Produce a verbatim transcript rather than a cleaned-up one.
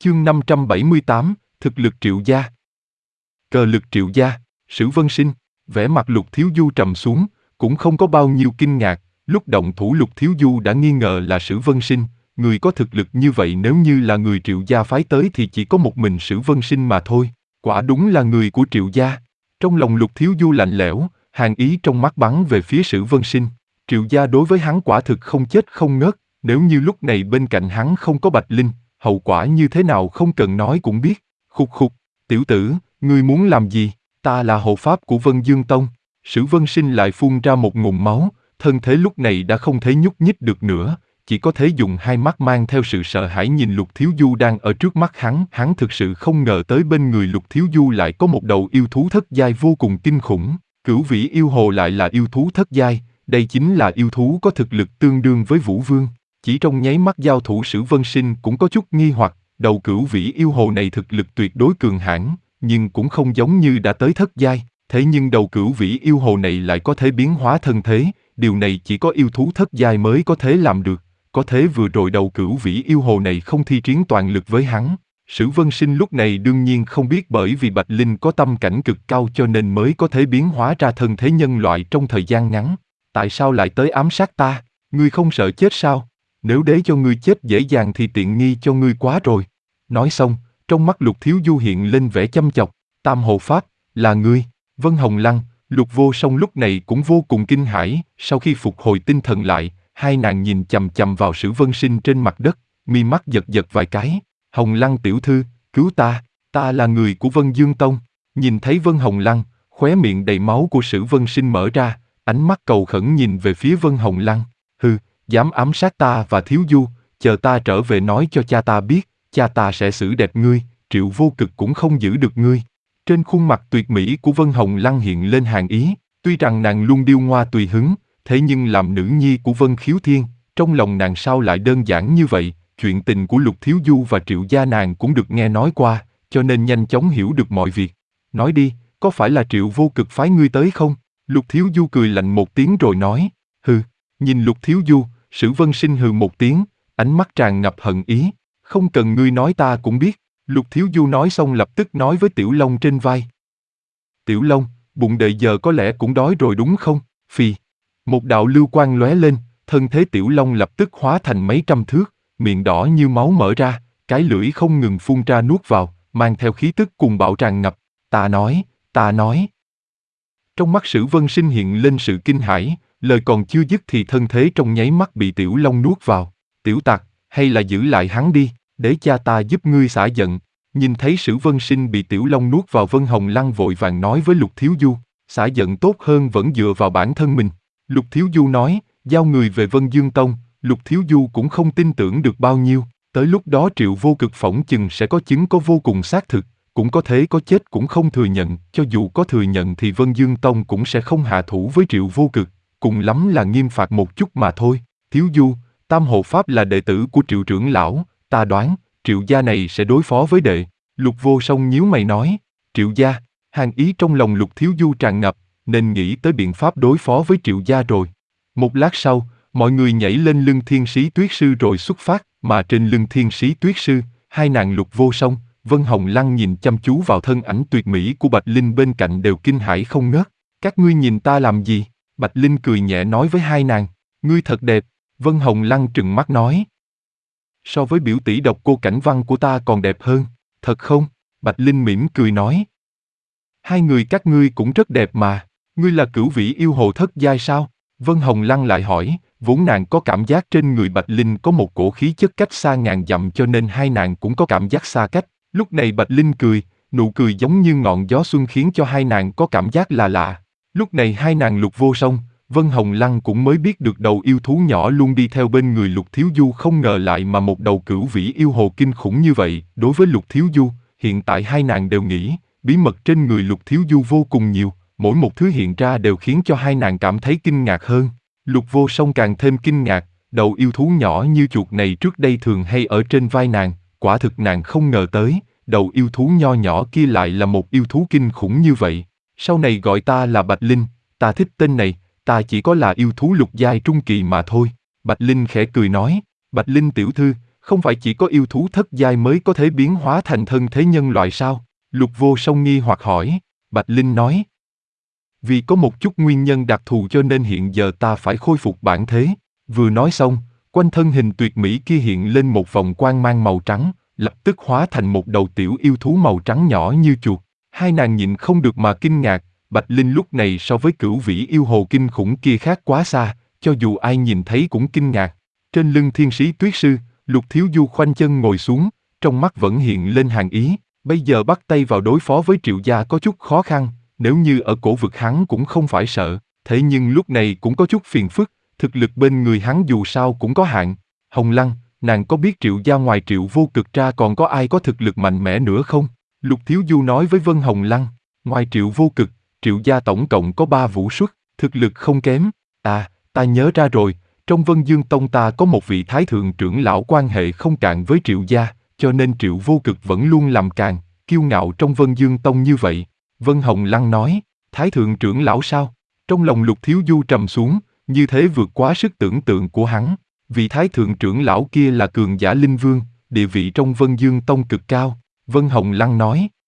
Chương năm trăm bảy mươi tám, thực lực Triệu gia. Cờ lực Triệu gia, Sử Vân Sinh, vẻ mặt Lục Thiếu Du trầm xuống, cũng không có bao nhiêu kinh ngạc, lúc động thủ Lục Thiếu Du đã nghi ngờ là Sử Vân Sinh, người có thực lực như vậy nếu như là người Triệu gia phái tới thì chỉ có một mình Sử Vân Sinh mà thôi, quả đúng là người của Triệu gia. Trong lòng Lục Thiếu Du lạnh lẽo, hàn ý trong mắt bắn về phía Sử Vân Sinh, Triệu gia đối với hắn quả thực không chết không ngớt, nếu như lúc này bên cạnh hắn không có Bạch Linh, hậu quả như thế nào không cần nói cũng biết. Khục khục, tiểu tử, ngươi muốn làm gì? Ta là hộ pháp của Vân Dương Tông. Sử Vân Sinh lại phun ra một ngụm máu, thân thế lúc này đã không thể nhúc nhích được nữa, chỉ có thể dùng hai mắt mang theo sự sợ hãi nhìn Lục Thiếu Du đang ở trước mắt hắn. Hắn thực sự không ngờ tới bên người Lục Thiếu Du lại có một đầu yêu thú thất giai vô cùng kinh khủng, Cửu Vĩ Yêu Hồ lại là yêu thú thất giai, đây chính là yêu thú có thực lực tương đương với Vũ Vương. Chỉ trong nháy mắt giao thủ Sử Vân Sinh cũng có chút nghi hoặc, đầu Cửu Vĩ Yêu Hồ này thực lực tuyệt đối cường hãn, nhưng cũng không giống như đã tới thất giai, thế nhưng đầu Cửu Vĩ Yêu Hồ này lại có thể biến hóa thân thế, điều này chỉ có yêu thú thất giai mới có thể làm được, có thế vừa rồi đầu Cửu Vĩ Yêu Hồ này không thi triển toàn lực với hắn. Sử Vân Sinh lúc này đương nhiên không biết bởi vì Bạch Linh có tâm cảnh cực cao cho nên mới có thể biến hóa ra thân thế nhân loại trong thời gian ngắn. Tại sao lại tới ám sát ta? Ngươi không sợ chết sao? Nếu để cho ngươi chết dễ dàng thì tiện nghi cho ngươi quá rồi. Nói xong, trong mắt Lục Thiếu Du hiện lên vẻ chăm chọc. Tam hộ pháp, là ngươi. Vân Hồng Lăng, Lục Vô Song lúc này cũng vô cùng kinh hãi. Sau khi phục hồi tinh thần lại, hai nàng nhìn chằm chằm vào Sử Vân Sinh trên mặt đất, mi mắt giật giật vài cái. Hồng Lăng tiểu thư, cứu ta, ta là người của Vân Dương Tông. Nhìn thấy Vân Hồng Lăng, khóe miệng đầy máu của Sử Vân Sinh mở ra, ánh mắt cầu khẩn nhìn về phía Vân Hồng Lăng. Hừ, dám ám sát ta và Thiếu Du, chờ ta trở về nói cho cha ta biết, cha ta sẽ xử đẹp ngươi, Triệu Vô Cực cũng không giữ được ngươi. Trên khuôn mặt tuyệt mỹ của Vân Hồng Lăng hiện lên hàn ý, tuy rằng nàng luôn điêu ngoa tùy hứng, thế nhưng làm nữ nhi của Vân Khiếu Thiên, trong lòng nàng sao lại đơn giản như vậy. Chuyện tình của Lục Thiếu Du và Triệu gia nàng cũng được nghe nói qua, cho nên nhanh chóng hiểu được mọi việc. Nói đi, có phải là Triệu Vô Cực phái ngươi tới không? Lục Thiếu Du cười lạnh một tiếng rồi nói. Hừ, nhìn Lục Thiếu Du, Sử Vân Sinh hừ một tiếng, ánh mắt tràn ngập hận ý. Không cần ngươi nói ta cũng biết. Lục Thiếu Du nói xong lập tức nói với Tiểu Long trên vai. Tiểu Long, bụng đợi giờ có lẽ cũng đói rồi đúng không? Phì. Một đạo lưu quang lóe lên, thân thế Tiểu Long lập tức hóa thành mấy trăm thước, miệng đỏ như máu mở ra, cái lưỡi không ngừng phun ra nuốt vào, mang theo khí tức cuồng bạo tràn ngập. Ta nói, ta nói. Trong mắt Sử Vân Sinh hiện lên sự kinh hãi, lời còn chưa dứt thì thân thế trong nháy mắt bị Tiểu Long nuốt vào. Tiểu tặc, hay là giữ lại hắn đi, để cha ta giúp ngươi xả giận. Nhìn thấy Sử Vân Sinh bị Tiểu Long nuốt vào, Vân Hồng Lăng vội vàng nói với Lục Thiếu Du, xả giận tốt hơn vẫn dựa vào bản thân mình. Lục Thiếu Du nói, giao người về Vân Dương Tông. Lục Thiếu Du cũng không tin tưởng được bao nhiêu, tới lúc đó Triệu Vô Cực phỏng chừng sẽ có chứng có vô cùng xác thực, cũng có thể có chết cũng không thừa nhận, cho dù có thừa nhận thì Vân Dương Tông cũng sẽ không hạ thủ với Triệu Vô Cực, cùng lắm là nghiêm phạt một chút mà thôi. Thiếu Du, Tam hộ pháp là đệ tử của Triệu trưởng lão, ta đoán, Triệu gia này sẽ đối phó với đệ. Lục Vô Song nhíu mày nói, Triệu gia, hàn ý trong lòng Lục Thiếu Du tràn ngập, nên nghĩ tới biện pháp đối phó với Triệu gia rồi. Một lát sau, mọi người nhảy lên lưng Thiên Sĩ Tuyết Sư rồi xuất phát, mà trên lưng Thiên Sĩ Tuyết Sư, hai nàng Lục Vô Song, Vân Hồng Lăng nhìn chăm chú vào thân ảnh tuyệt mỹ của Bạch Linh bên cạnh đều kinh hãi không ngớt. Các ngươi nhìn ta làm gì? Bạch Linh cười nhẹ nói với hai nàng, ngươi thật đẹp. Vân Hồng Lăng trừng mắt nói, so với biểu tỷ độc cô Cảnh Văn của ta còn đẹp hơn, thật không? Bạch Linh mỉm cười nói, hai người các ngươi cũng rất đẹp mà, ngươi là Cửu Vĩ Yêu Hồ thất giai sao? Vân Hồng Lăng lại hỏi, vốn nàng có cảm giác trên người Bạch Linh có một cổ khí chất cách xa ngàn dặm cho nên hai nàng cũng có cảm giác xa cách. Lúc này Bạch Linh cười, nụ cười giống như ngọn gió xuân khiến cho hai nàng có cảm giác là lạ. Lúc này hai nàng Lục Vô Song, Vân Hồng Lăng cũng mới biết được đầu yêu thú nhỏ luôn đi theo bên người Lục Thiếu Du không ngờ lại mà một đầu Cửu Vĩ Yêu Hồ kinh khủng như vậy. Đối với Lục Thiếu Du, hiện tại hai nàng đều nghĩ, bí mật trên người Lục Thiếu Du vô cùng nhiều, mỗi một thứ hiện ra đều khiến cho hai nàng cảm thấy kinh ngạc hơn. Lục Vô Song càng thêm kinh ngạc, đầu yêu thú nhỏ như chuột này trước đây thường hay ở trên vai nàng, quả thực nàng không ngờ tới, đầu yêu thú nho nhỏ kia lại là một yêu thú kinh khủng như vậy. Sau này gọi ta là Bạch Linh, ta thích tên này, ta chỉ có là yêu thú lục giai trung kỳ mà thôi. Bạch Linh khẽ cười nói, Bạch Linh tiểu thư, không phải chỉ có yêu thú thất giai mới có thể biến hóa thành thân thế nhân loại sao? Lục Vô Song nghi hoặc hỏi. Bạch Linh nói. Vì có một chút nguyên nhân đặc thù cho nên hiện giờ ta phải khôi phục bản thế. Vừa nói xong, quanh thân hình tuyệt mỹ kia hiện lên một vòng quang mang màu trắng, lập tức hóa thành một đầu tiểu yêu thú màu trắng nhỏ như chuột. Hai nàng nhịn không được mà kinh ngạc, Bạch Linh lúc này so với cửu vĩ yêu hồ kinh khủng kia khác quá xa, cho dù ai nhìn thấy cũng kinh ngạc. Trên lưng thiên sĩ tuyết sư, Lục Thiếu Du khoanh chân ngồi xuống, trong mắt vẫn hiện lên hàn ý, bây giờ bắt tay vào đối phó với Triệu gia có chút khó khăn, nếu như ở cổ vực hắn cũng không phải sợ, thế nhưng lúc này cũng có chút phiền phức, thực lực bên người hắn dù sao cũng có hạn. Hồng Lăng, nàng có biết Triệu gia ngoài Triệu Vô Cực ra còn có ai có thực lực mạnh mẽ nữa không? Lục Thiếu Du nói với Vân Hồng Lăng, ngoài Triệu Vô Cực, Triệu gia tổng cộng có ba vũ xuất, thực lực không kém. À, ta nhớ ra rồi, trong Vân Dương Tông ta có một vị thái thượng trưởng lão quan hệ không cạn với Triệu gia, cho nên Triệu Vô Cực vẫn luôn làm càn, kiêu ngạo trong Vân Dương Tông như vậy. Vân Hồng Lăng nói, thái thượng trưởng lão sao? Trong lòng Lục Thiếu Du trầm xuống, như thế vượt quá sức tưởng tượng của hắn. Vị thái thượng trưởng lão kia là cường giả linh vương, địa vị trong Vân Dương Tông cực cao. Vân Hồng Lăng nói,